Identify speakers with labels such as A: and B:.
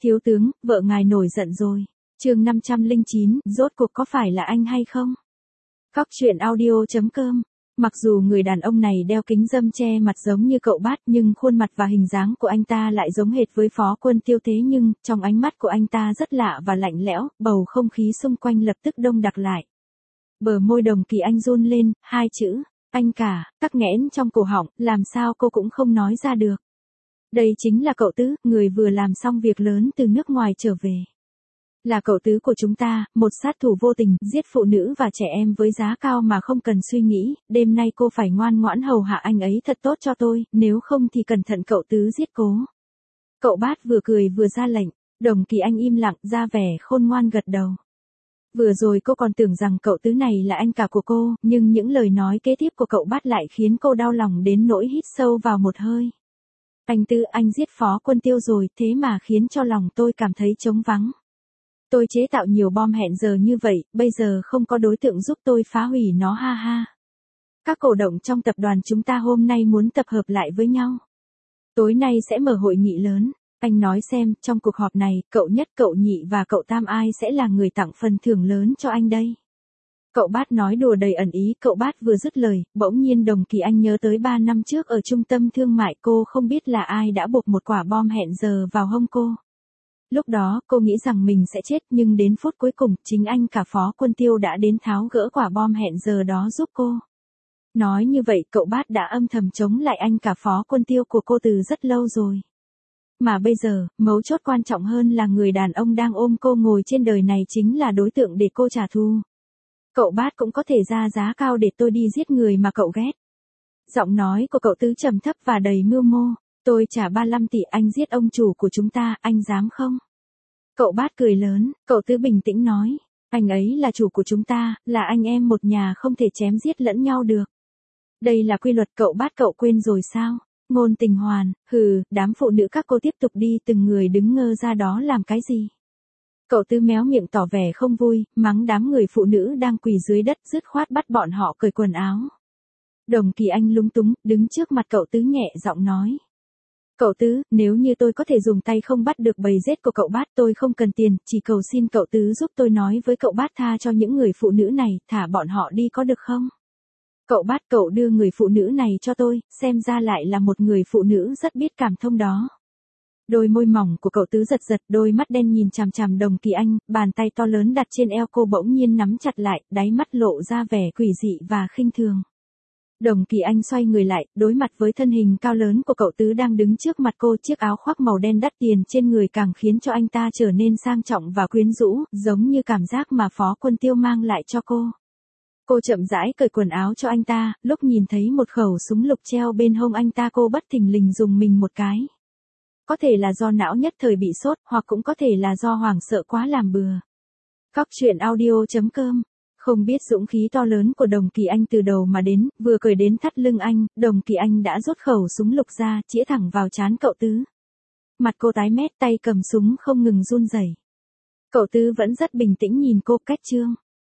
A: Thiếu tướng, vợ ngài nổi giận rồi. Chương 509, rốt cuộc có phải là anh hay không? Cóc truyện audio.com. Mặc dù người đàn ông này đeo kính râm che mặt giống như cậu Bát, nhưng khuôn mặt và hình dáng của anh ta lại giống hệt với Phó Quân Tiêu, thế nhưng trong ánh mắt của anh ta rất lạ và lạnh lẽo, bầu không khí xung quanh lập tức đông đặc lại. Bờ môi Đồng Kỳ Anh run lên, hai chữ anh cả tắc nghẽn trong cổ họng, làm sao cô cũng không nói ra được. Đây chính là cậu Tứ, người vừa làm xong việc lớn từ nước ngoài trở về. Là cậu Tứ của chúng ta, một sát thủ vô tình, giết phụ nữ và trẻ em với giá cao mà không cần suy nghĩ, đêm nay cô phải ngoan ngoãn hầu hạ anh ấy thật tốt cho tôi, nếu không thì cẩn thận cậu Tứ giết cô. Cậu Bát vừa cười vừa ra lệnh, Đồng Kỳ Anh im lặng ra vẻ khôn ngoan gật đầu. Vừa rồi cô còn tưởng rằng cậu Tứ này là anh cả của cô, nhưng những lời nói kế tiếp của cậu Bát lại khiến cô đau lòng đến nỗi hít sâu vào một hơi. Anh Tứ, anh giết Phó Quân Tiêu rồi, thế mà khiến cho lòng tôi cảm thấy trống vắng. Tôi chế tạo nhiều bom hẹn giờ như vậy, bây giờ không có đối tượng giúp tôi phá hủy nó, ha ha. Các cổ động trong tập đoàn chúng ta hôm nay muốn tập hợp lại với nhau. Tối nay sẽ mở hội nghị lớn. Anh nói xem, trong cuộc họp này, cậu Nhất, cậu Nhị và cậu Tam ai sẽ là người tặng phần thưởng lớn cho anh đây? Cậu Bát nói đùa đầy ẩn ý, cậu Bát vừa dứt lời, bỗng nhiên Đồng Kỳ Anh nhớ tới 3 năm trước ở trung tâm thương mại, cô không biết là ai đã buộc một quả bom hẹn giờ vào hông cô. Lúc đó, cô nghĩ rằng mình sẽ chết, nhưng đến phút cuối cùng, chính anh cả Phó Quân Tiêu đã đến tháo gỡ quả bom hẹn giờ đó giúp cô. Nói như vậy, cậu Bát đã âm thầm chống lại anh cả Phó Quân Tiêu của cô từ rất lâu rồi. Mà bây giờ, mấu chốt quan trọng hơn là người đàn ông đang ôm cô ngồi trên đời này chính là đối tượng để cô trả thù. Cậu Bát cũng có thể ra giá cao để tôi đi giết người mà cậu ghét. Giọng nói của cậu Tứ trầm thấp và đầy mưu mô. Tôi trả 35 tỷ anh giết ông chủ của chúng ta, anh dám không? Cậu Bát cười lớn, cậu Tứ bình tĩnh nói. Anh ấy là chủ của chúng ta, là anh em một nhà, không thể chém giết lẫn nhau được. Đây là quy luật, cậu Bát, cậu quên rồi sao? Ngôn Tình Hoàn, hừ, đám phụ nữ các cô tiếp tục đi, từng người đứng ngơ ra đó làm cái gì? Cậu Tứ méo miệng tỏ vẻ không vui, mắng đám người phụ nữ đang quỳ dưới đất, dứt khoát bắt bọn họ cởi quần áo. Đồng Kỳ Anh lúng túng, đứng trước mặt cậu Tứ nhẹ giọng nói. Cậu Tứ, nếu như tôi có thể dùng tay không bắt được bầy rết của cậu Bát, tôi không cần tiền, chỉ cầu xin cậu Tứ giúp tôi nói với cậu Bát tha cho những người phụ nữ này, thả bọn họ đi có được không? Cậu Bát, cậu đưa người phụ nữ này cho tôi, xem ra lại là một người phụ nữ rất biết cảm thông đó. Đôi môi mỏng của cậu Tứ giật giật, đôi mắt đen nhìn chằm chằm Đồng Kỳ Anh, bàn tay to lớn đặt trên eo cô bỗng nhiên nắm chặt lại, đáy mắt lộ ra vẻ quỷ dị và khinh thường. Đồng Kỳ Anh xoay người lại, đối mặt với thân hình cao lớn của cậu Tứ đang đứng trước mặt cô, chiếc áo khoác màu đen đắt tiền trên người càng khiến cho anh ta trở nên sang trọng và quyến rũ, giống như cảm giác mà Phó Quân Tiêu mang lại cho cô. Cô chậm rãi cởi quần áo cho anh ta, lúc nhìn thấy một khẩu súng lục treo bên hông anh ta, cô bất thình lình dùng mình một cái. Có thể là do não nhất thời bị sốt, hoặc cũng có thể là do hoảng sợ quá làm bừa. Cóc truyện audio.com. Không biết dũng khí to lớn của Đồng Kỳ Anh từ đầu mà đến, vừa cởi đến thắt lưng anh, Đồng Kỳ Anh đã rút khẩu súng lục ra, chĩa thẳng vào trán cậu Tứ. Mặt cô tái mét, tay cầm súng không ngừng run rẩy. Cậu Tứ vẫn rất bình tĩnh nhìn cô, cách chương.